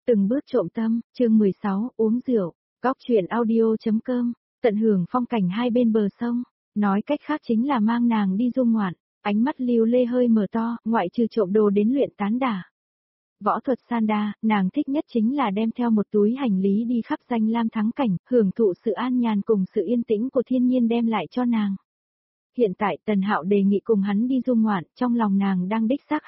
Từng bước trộm tâm, chương 16, uống rượu, góc chuyện audio.com, tận hưởng phong cảnh hai bên bờ sông, nói cách khác chính là mang nàng đi du ngoạn, ánh mắt Lưu Lê hơi mở to, ngoại trừ trộm đồ đến luyện tán đả. Võ thuật san đa, nàng thích nhất chính là đem theo một túi hành lý đi khắp danh lam thắng cảnh, hưởng thụ sự an nhàn cùng sự yên tĩnh của thiên nhiên đem lại cho nàng. Hiện tại Tần Hạo đề nghị cùng hắn đi du ngoạn, trong lòng nàng đang đích xác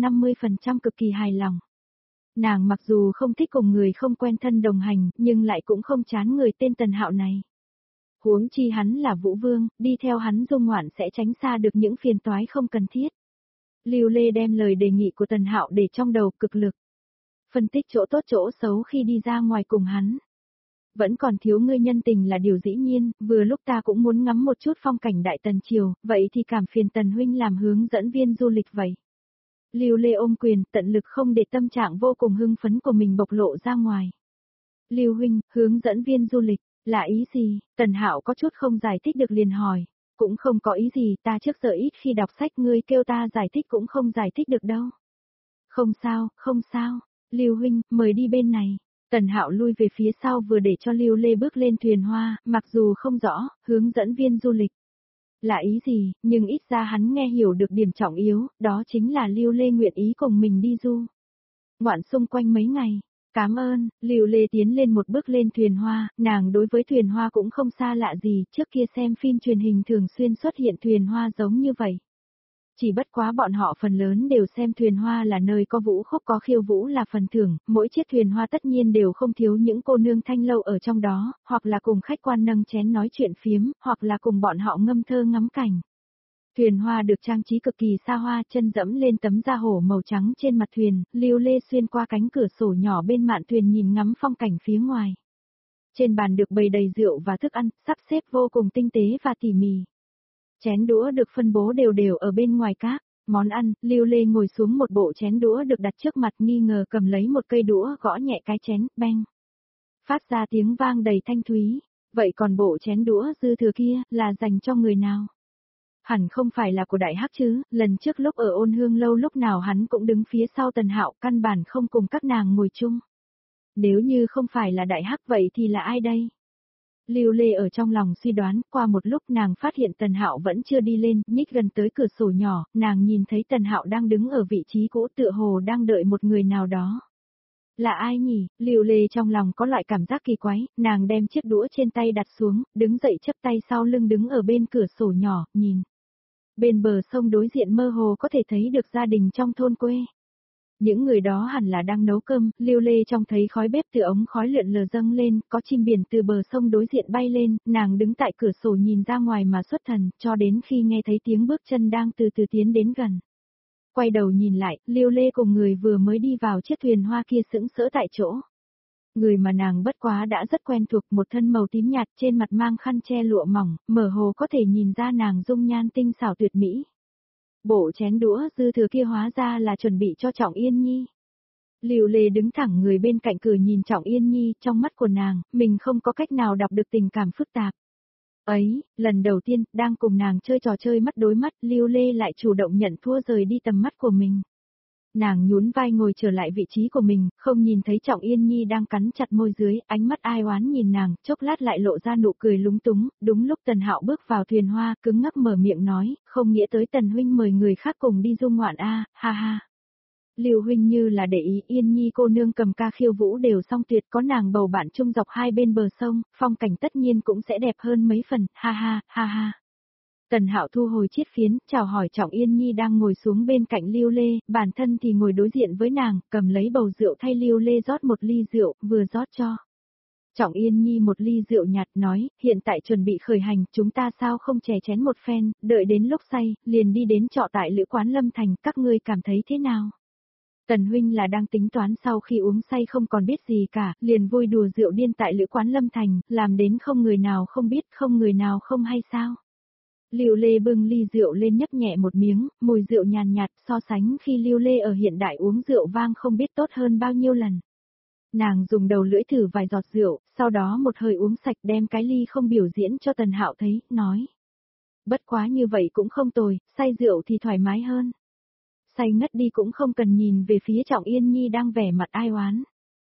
250% cực kỳ hài lòng. Nàng mặc dù không thích cùng người không quen thân đồng hành, nhưng lại cũng không chán người tên Tần Hạo này. Huống chi hắn là Vũ Vương, đi theo hắn du ngoạn sẽ tránh xa được những phiền toái không cần thiết. Lưu Lê đem lời đề nghị của Tần Hạo để trong đầu cực lực. Phân tích chỗ tốt chỗ xấu khi đi ra ngoài cùng hắn. Vẫn còn thiếu ngươi nhân tình là điều dĩ nhiên, vừa lúc ta cũng muốn ngắm một chút phong cảnh Đại Tần Triều, vậy thì cảm phiền Tần huynh làm hướng dẫn viên du lịch vậy. Lưu Lê ôm quyền, tận lực không để tâm trạng vô cùng hưng phấn của mình bộc lộ ra ngoài. Lưu huynh, hướng dẫn viên du lịch, là ý gì? Tần Hạo có chút không giải thích được liền hỏi. Cũng không có ý gì, ta trước giờ ít khi đọc sách, ngươi kêu ta giải thích cũng không giải thích được đâu. Không sao, không sao. Lưu huynh, mời đi bên này. Tần Hạo lui về phía sau vừa để cho Lưu Lê bước lên thuyền hoa, mặc dù không rõ, hướng dẫn viên du lịch là ý gì, nhưng ít ra hắn nghe hiểu được điểm trọng yếu, đó chính là Lưu Lê nguyện ý cùng mình đi du ngoạn xung quanh mấy ngày. Cảm ơn, Lưu Lê tiến lên một bước lên thuyền hoa, nàng đối với thuyền hoa cũng không xa lạ gì, trước kia xem phim truyền hình thường xuyên xuất hiện thuyền hoa giống như vậy. Chỉ bất quá bọn họ phần lớn đều xem thuyền hoa là nơi có vũ khúc có khiêu vũ là phần thưởng, mỗi chiếc thuyền hoa tất nhiên đều không thiếu những cô nương thanh lâu ở trong đó, hoặc là cùng khách quan nâng chén nói chuyện phiếm, hoặc là cùng bọn họ ngâm thơ ngắm cảnh. Thuyền hoa được trang trí cực kỳ xa hoa, chân dẫm lên tấm da hổ màu trắng trên mặt thuyền, Lưu Lê xuyên qua cánh cửa sổ nhỏ bên mạn thuyền nhìn ngắm phong cảnh phía ngoài. Trên bàn được bày đầy rượu và thức ăn, sắp xếp vô cùng tinh tế và tỉ mỉ. Chén đũa được phân bố đều đều ở bên ngoài các món ăn, Lưu Lê ngồi xuống một bộ chén đũa được đặt trước mặt, nghi ngờ cầm lấy một cây đũa gõ nhẹ cái chén, beng. Phát ra tiếng vang đầy thanh thúy. Vậy còn bộ chén đũa dư thừa kia là dành cho người nào? Hẳn không phải là của Đại Hắc chứ, lần trước lúc ở Ôn Hương lâu lúc nào hắn cũng đứng phía sau Tần Hạo, căn bản không cùng các nàng ngồi chung. Nếu như không phải là Đại Hắc vậy thì là ai đây? Lưu Lê ở trong lòng suy đoán, qua một lúc nàng phát hiện Tần Hạo vẫn chưa đi lên, nhích gần tới cửa sổ nhỏ, nàng nhìn thấy Tần Hạo đang đứng ở vị trí cũ tựa hồ đang đợi một người nào đó. Là ai nhỉ? Lưu Lê trong lòng có loại cảm giác kỳ quái, nàng đem chiếc đũa trên tay đặt xuống, đứng dậy chắp tay sau lưng đứng ở bên cửa sổ nhỏ, nhìn. Bên bờ sông đối diện mơ hồ có thể thấy được gia đình trong thôn quê. Những người đó hẳn là đang nấu cơm, Lưu Lê trông thấy khói bếp từ ống khói lượn lờ dâng lên, có chim biển từ bờ sông đối diện bay lên, nàng đứng tại cửa sổ nhìn ra ngoài mà xuất thần, cho đến khi nghe thấy tiếng bước chân đang từ từ tiến đến gần. Quay đầu nhìn lại, Lưu Lê cùng người vừa mới đi vào chiếc thuyền hoa kia sững sỡ tại chỗ. Người mà nàng bất quá đã rất quen thuộc, một thân màu tím nhạt trên mặt mang khăn che lụa mỏng, mở hồ có thể nhìn ra nàng dung nhan tinh xảo tuyệt mỹ. Bộ chén đũa dư thừa kia hóa ra là chuẩn bị cho Trọng Yên Nhi. Lưu Lê đứng thẳng người bên cạnh cửa nhìn Trọng Yên Nhi, trong mắt của nàng, mình không có cách nào đọc được tình cảm phức tạp. Ấy, lần đầu tiên, đang cùng nàng chơi trò chơi mắt đối mắt, Lưu Lê lại chủ động nhận thua rời đi tầm mắt của mình. Nàng nhún vai ngồi trở lại vị trí của mình, không nhìn thấy Trọng Yên Nhi đang cắn chặt môi dưới, ánh mắt ai oán nhìn nàng, chốc lát lại lộ ra nụ cười lúng túng, đúng lúc Tần Hạo bước vào thuyền hoa, cứng ngắc mở miệng nói, không nghĩa tới Tần huynh mời người khác cùng đi du ngoạn a, ha ha. Lưu huynh như là để ý, Yên Nhi cô nương cầm ca khiêu vũ đều song tuyệt, có nàng bầu bạn chung dọc hai bên bờ sông, phong cảnh tất nhiên cũng sẽ đẹp hơn mấy phần, ha ha, ha ha. Tần Hạo thu hồi chiếc phiến, chào hỏi Trọng Yên Nhi đang ngồi xuống bên cạnh Lưu Lê, bản thân thì ngồi đối diện với nàng, cầm lấy bầu rượu thay Lưu Lê rót một ly rượu, vừa rót cho. Trọng Yên Nhi một ly rượu nhạt nói, hiện tại chuẩn bị khởi hành, chúng ta sao không chè chén một phen, đợi đến lúc say, liền đi đến trọ tại Lữ Quán Lâm Thành, các ngươi cảm thấy thế nào? Tần huynh là đang tính toán sau khi uống say không còn biết gì cả, liền vui đùa rượu điên tại Lữ Quán Lâm Thành, làm đến không người nào không biết, không người nào không hay sao? Lưu Lê bưng ly rượu lên nhấp nhẹ một miếng, mùi rượu nhàn nhạt so sánh khi Lưu Lê ở hiện đại uống rượu vang không biết tốt hơn bao nhiêu lần. Nàng dùng đầu lưỡi thử vài giọt rượu, sau đó một hơi uống sạch đem cái ly không biểu diễn cho Tần Hạo thấy, nói. Bất quá như vậy cũng không tồi, say rượu thì thoải mái hơn. Say ngất đi cũng không cần nhìn về phía Trọng Yên Nhi đang vẻ mặt ai oán.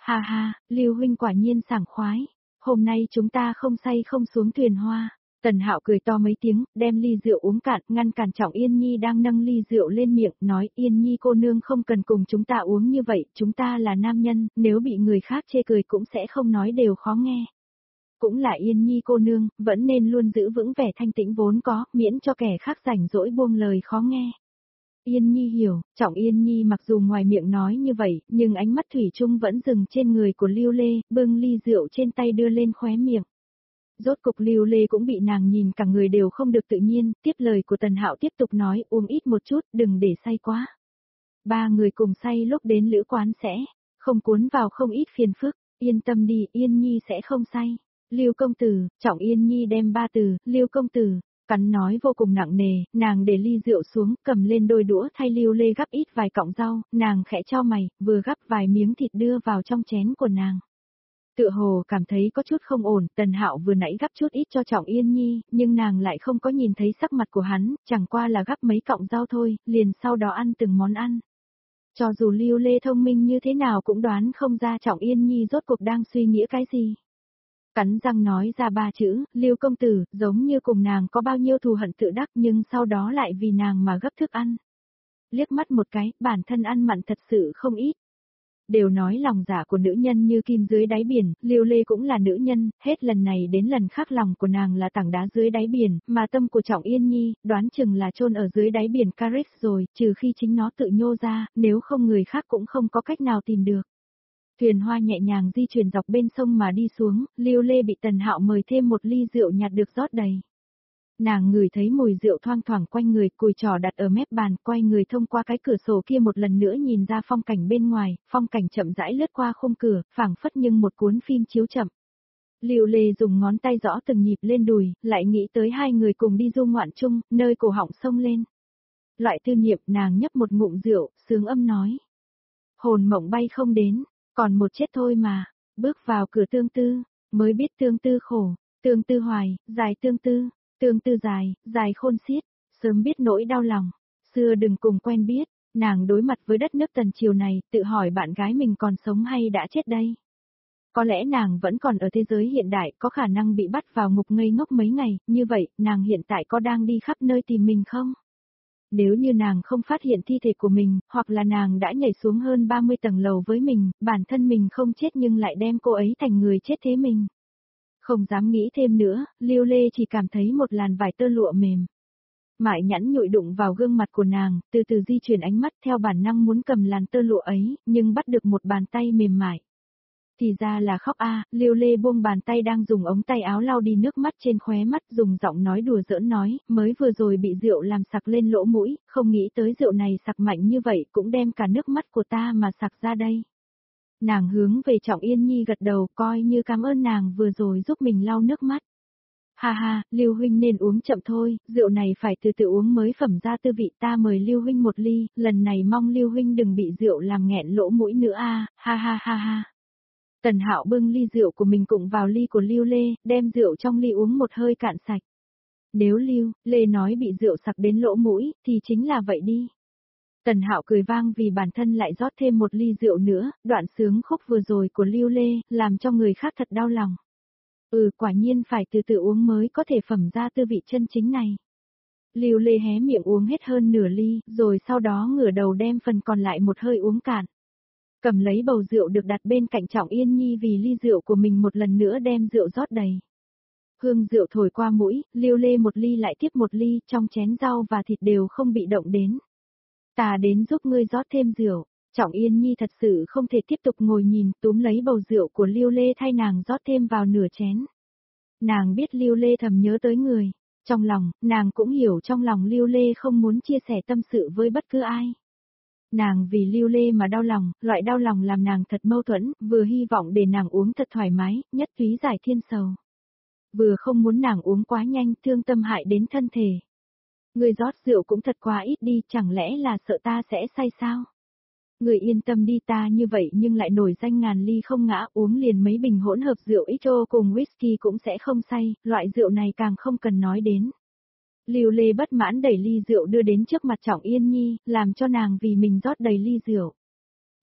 Ha ha, Lưu huynh quả nhiên sảng khoái. Hôm nay chúng ta không say không xuống thuyền hoa. Tần Hạo cười to mấy tiếng, đem ly rượu uống cạn, ngăn cản Trọng Yên Nhi đang nâng ly rượu lên miệng, nói Yên Nhi cô nương không cần cùng chúng ta uống như vậy, chúng ta là nam nhân, nếu bị người khác chê cười cũng sẽ không nói đều khó nghe. Cũng là Yên Nhi cô nương, vẫn nên luôn giữ vững vẻ thanh tĩnh vốn có, miễn cho kẻ khác rảnh rỗi buông lời khó nghe. Yên Nhi hiểu, Trọng Yên Nhi mặc dù ngoài miệng nói như vậy, nhưng ánh mắt thủy chung vẫn dừng trên người của Lưu Lê, bưng ly rượu trên tay đưa lên khóe miệng. Rốt cục Lưu Lê cũng bị nàng nhìn cả người đều không được tự nhiên, tiếp lời của Tần Hạo tiếp tục nói uống ít một chút, đừng để say quá. Ba người cùng say lúc đến lữ quán sẽ, không cuốn vào không ít phiền phức, yên tâm đi, Yên Nhi sẽ không say. Lưu công tử, Trọng Yên Nhi đem ba từ, Lưu công tử, cắn nói vô cùng nặng nề, nàng để ly rượu xuống, cầm lên đôi đũa thay Lưu Lê gắp ít vài cọng rau, nàng khẽ cho mày, vừa gắp vài miếng thịt đưa vào trong chén của nàng. Tựa hồ cảm thấy có chút không ổn, Tần Hạo vừa nãy gắp chút ít cho Trọng Yên Nhi, nhưng nàng lại không có nhìn thấy sắc mặt của hắn, chẳng qua là gắp mấy cọng rau thôi, liền sau đó ăn từng món ăn. Cho dù Lưu Lê thông minh như thế nào cũng đoán không ra Trọng Yên Nhi rốt cuộc đang suy nghĩ cái gì. Cắn răng nói ra ba chữ, Lưu công tử, giống như cùng nàng có bao nhiêu thù hận tự đắc nhưng sau đó lại vì nàng mà gấp thức ăn. Liếc mắt một cái, bản thân ăn mặn thật sự không ít. Đều nói lòng dạ của nữ nhân như kim dưới đáy biển, Lưu Lê cũng là nữ nhân, hết lần này đến lần khác lòng của nàng là tảng đá dưới đáy biển, mà tâm của Trọng Yên Nhi, đoán chừng là chôn ở dưới đáy biển Carix rồi, trừ khi chính nó tự nhô ra, nếu không người khác cũng không có cách nào tìm được. Thuyền hoa nhẹ nhàng di chuyển dọc bên sông mà đi xuống, Lưu Lê bị Tần Hạo mời thêm một ly rượu nhạt được rót đầy. Nàng ngửi thấy mùi rượu thoang thoảng quanh người, cùi trò đặt ở mép bàn, quay người thông qua cái cửa sổ kia một lần nữa nhìn ra phong cảnh bên ngoài, phong cảnh chậm rãi lướt qua khung cửa, phảng phất nhưng một cuốn phim chiếu chậm. Lưu Lê dùng ngón tay gõ từng nhịp lên đùi, lại nghĩ tới hai người cùng đi du ngoạn chung, nơi cổ họng sông lên. Loại tư niệm, nàng nhấp một ngụm rượu, sướng âm nói. Hồn mộng bay không đến, còn một chết thôi mà, bước vào cửa tương tư, mới biết tương tư khổ, tương tư hoài, dài tương tư dài, dài khôn xiết, sớm biết nỗi đau lòng, xưa đừng cùng quen biết, nàng đối mặt với đất nước Tần Triều này, tự hỏi bạn gái mình còn sống hay đã chết đây. Có lẽ nàng vẫn còn ở thế giới hiện đại, có khả năng bị bắt vào ngục ngây ngốc mấy ngày, như vậy, nàng hiện tại có đang đi khắp nơi tìm mình không? Nếu như nàng không phát hiện thi thể của mình, hoặc là nàng đã nhảy xuống hơn 30 tầng lầu với mình, bản thân mình không chết nhưng lại đem cô ấy thành người chết thế mình. Không dám nghĩ thêm nữa, Lưu Lê chỉ cảm thấy một làn vải tơ lụa mềm. Mại nhẵn nhụi đụng vào gương mặt của nàng, từ từ di chuyển ánh mắt theo bản năng muốn cầm làn tơ lụa ấy, nhưng bắt được một bàn tay mềm mại. Thì ra là khóc a, Lưu Lê buông bàn tay đang dùng ống tay áo lau đi nước mắt trên khóe mắt, dùng giọng nói đùa giỡn nói, mới vừa rồi bị rượu làm sặc lên lỗ mũi, không nghĩ tới rượu này sặc mạnh như vậy cũng đem cả nước mắt của ta mà sặc ra đây. Nàng hướng về Trọng Yên Nhi gật đầu, coi như cảm ơn nàng vừa rồi giúp mình lau nước mắt. Ha ha, Lưu huynh nên uống chậm thôi, rượu này phải từ từ uống mới phẩm ra tư vị, ta mời Lưu huynh một ly, lần này mong Lưu huynh đừng bị rượu làm nghẹn lỗ mũi nữa a, ha ha ha ha. Tần Hạo bưng ly rượu của mình cùng vào ly của Lưu Lê, đem rượu trong ly uống một hơi cạn sạch. Nếu Lưu Lê nói bị rượu sặc đến lỗ mũi, thì chính là vậy đi. Tần Hạo cười vang vì bản thân lại rót thêm một ly rượu nữa, đoạn sướng khúc vừa rồi của Lưu Lê, làm cho người khác thật đau lòng. Quả nhiên phải từ từ uống mới có thể phẩm ra tư vị chân chính này. Lưu Lê hé miệng uống hết hơn nửa ly, rồi sau đó ngửa đầu đem phần còn lại một hơi uống cạn. Cầm lấy bầu rượu được đặt bên cạnh Trọng Yên Nhi vì ly rượu của mình một lần nữa đem rượu rót đầy. Hương rượu thổi qua mũi, Lưu Lê một ly lại tiếp một ly, trong chén rau và thịt đều không bị động đến. Ta đến giúp ngươi rót thêm rượu. Trọng Yên Nhi thật sự không thể tiếp tục ngồi nhìn, túm lấy bầu rượu của Lưu Lê thay nàng rót thêm vào nửa chén. Nàng biết Lưu Lê thầm nhớ tới người. Trong lòng, nàng cũng hiểu trong lòng Lưu Lê không muốn chia sẻ tâm sự với bất cứ ai. Nàng vì Lưu Lê mà đau lòng, loại đau lòng làm nàng thật mâu thuẫn, vừa hy vọng để nàng uống thật thoải mái, nhất túy giải thiên sầu. Vừa không muốn nàng uống quá nhanh, thương tâm hại đến thân thể. Người rót rượu cũng thật quá ít đi, chẳng lẽ là sợ ta sẽ say sao? Người yên tâm đi, ta như vậy nhưng lại nổi danh ngàn ly không ngã, uống liền mấy bình hỗn hợp rượu XO cùng whisky cũng sẽ không say, loại rượu này càng không cần nói đến. Lưu Lê bất mãn đẩy ly rượu đưa đến trước mặt Trọng Yên Nhi, làm cho nàng vì mình rót đầy ly rượu.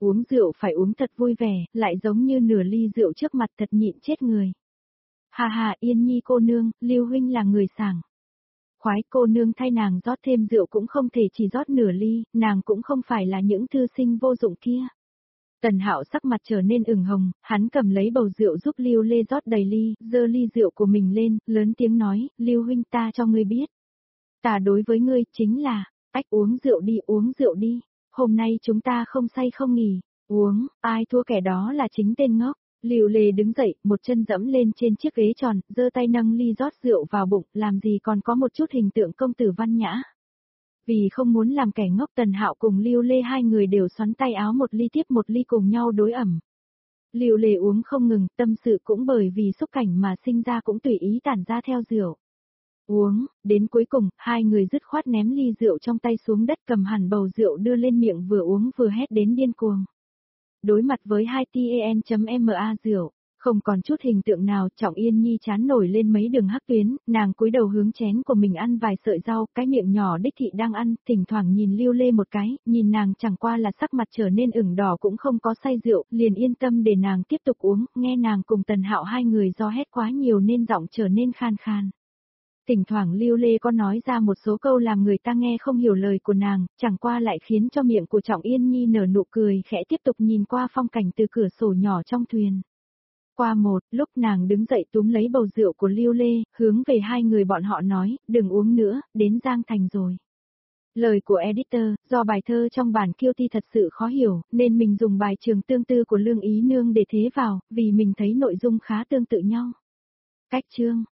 Uống rượu phải uống thật vui vẻ, lại giống như nửa ly rượu trước mặt thật nhịn chết người. Hà hà Yên Nhi cô nương, Lưu huynh là người sảng. Khoái cô nương thay nàng rót thêm rượu cũng không thể chỉ rót nửa ly, nàng cũng không phải là những thư sinh vô dụng kia. Tần Hạo sắc mặt trở nên ửng hồng, hắn cầm lấy bầu rượu giúp Lưu Lê rót đầy ly, giơ ly rượu của mình lên, lớn tiếng nói, Lưu huynh ta cho ngươi biết. Ta đối với ngươi chính là, uống rượu đi, hôm nay chúng ta không say không nghỉ, uống, ai thua kẻ đó là chính tên ngốc. Lưu Lê đứng dậy, một chân dẫm lên trên chiếc ghế tròn, giơ tay nâng ly rót rượu vào bụng, làm gì còn có một chút hình tượng công tử văn nhã. Vì không muốn làm kẻ ngốc Tần Hạo cùng Lưu Lê hai người đều xoắn tay áo một ly tiếp một ly cùng nhau đối ẩm. Lưu Lê uống không ngừng, tâm sự cũng bởi vì xúc cảnh mà sinh ra cũng tùy ý tản ra theo rượu. Uống, đến cuối cùng, hai người dứt khoát ném ly rượu trong tay xuống đất cầm hẳn bầu rượu đưa lên miệng vừa uống vừa hét đến điên cuồng. Đối mặt với 2TEN.MA rượu, không còn chút hình tượng nào, Trọng Yên Nhi chán nổi lên mấy đường hắc tuyến, nàng cúi đầu hướng chén của mình ăn vài sợi rau, cái miệng nhỏ đích thị đang ăn, thỉnh thoảng nhìn Lưu Lê một cái, nhìn nàng chẳng qua là sắc mặt trở nên ửng đỏ cũng không có say rượu, liền yên tâm để nàng tiếp tục uống, nghe nàng cùng Tần Hạo hai người do hét quá nhiều nên giọng trở nên khan khan. Thỉnh thoảng Lưu Lê có nói ra một số câu làm người ta nghe không hiểu lời của nàng, chẳng qua lại khiến cho miệng của Trọng Yên Nhi nở nụ cười khẽ tiếp tục nhìn qua phong cảnh từ cửa sổ nhỏ trong thuyền. Qua một lúc nàng đứng dậy túm lấy bầu rượu của Lưu Lê, hướng về hai người bọn họ nói, đừng uống nữa, đến Giang Thành rồi. Lời của editor, do bài thơ trong bản kiêu thi thật sự khó hiểu, nên mình dùng bài trường tương tư của Lương Ý Nương để thế vào, vì mình thấy nội dung khá tương tự nhau. Cách chương